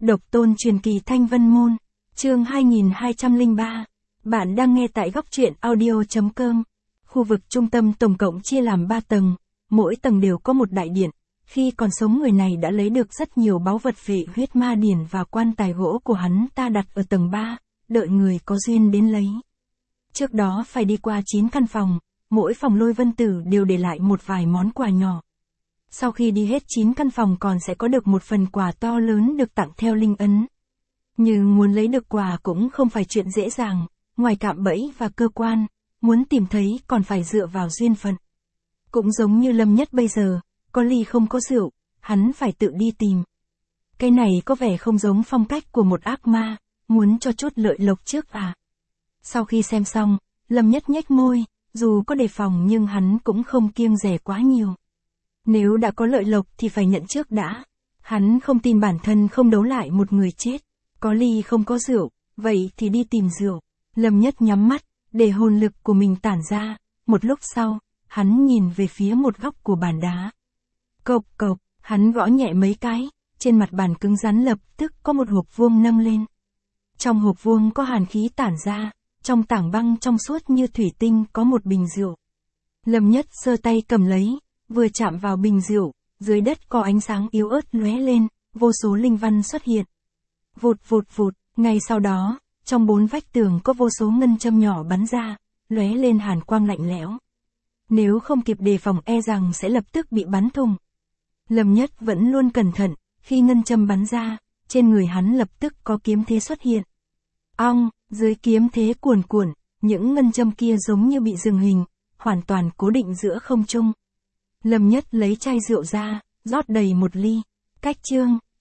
Độc tôn truyền kỳ Thanh Vân Môn, chương 2203. Bạn đang nghe tại góc truyện audio.com. Khu vực trung tâm tổng cộng chia làm 3 tầng, mỗi tầng đều có một đại điện. Khi còn sống người này đã lấy được rất nhiều báu vật về huyết ma điển và quan tài gỗ của hắn ta đặt ở tầng 3, đợi người có duyên đến lấy. Trước đó phải đi qua 9 căn phòng, mỗi phòng Lôi Vân Tử đều để lại một vài món quà nhỏ. Sau khi đi hết 9 căn phòng còn sẽ có được một phần quà to lớn được tặng theo linh ấn. Nhưng muốn lấy được quà cũng không phải chuyện dễ dàng, ngoài cạm bẫy và cơ quan, muốn tìm thấy còn phải dựa vào duyên phận. Cũng giống như Lâm Nhất bây giờ, có ly không có rượu, hắn phải tự đi tìm. Cái này có vẻ không giống phong cách của một ác ma, muốn cho chút lợi lộc trước à. Sau khi xem xong, Lâm Nhất nhếch môi, dù có đề phòng nhưng hắn cũng không kiêng dè quá nhiều. Nếu đã có lợi lộc thì phải nhận trước đã. Hắn không tin bản thân không đấu lại một người chết. Có ly không có rượu, vậy thì đi tìm rượu. Lâm Nhất nhắm mắt, để hồn lực của mình tản ra. Một lúc sau, hắn nhìn về phía một góc của bàn đá. Cộc cộc, hắn gõ nhẹ mấy cái, trên mặt bàn cứng rắn lập tức có một hộp vuông nâng lên. Trong hộp vuông có hàn khí tản ra, trong tảng băng trong suốt như thủy tinh có một bình rượu. Lâm Nhất giơ tay cầm lấy, vừa chạm vào bình rượu, dưới đất có ánh sáng yếu ớt lóe lên, vô số linh văn xuất hiện. Vụt vụt vụt, ngay sau đó, trong 4 vách tường có vô số ngân châm nhỏ bắn ra, lóe lên hàn quang lạnh lẽo. Nếu không kịp đề phòng e rằng sẽ lập tức bị bắn thủng. Lâm Nhất vẫn luôn cẩn thận, khi ngân châm bắn ra, trên người hắn lập tức có kiếm thế xuất hiện. Ong, dưới kiếm thế cuồn cuộn, những ngân châm kia giống như bị dừng hình, hoàn toàn cố định giữa không trung. Lâm Nhất lấy chai rượu ra, rót đầy một ly. Cách chương,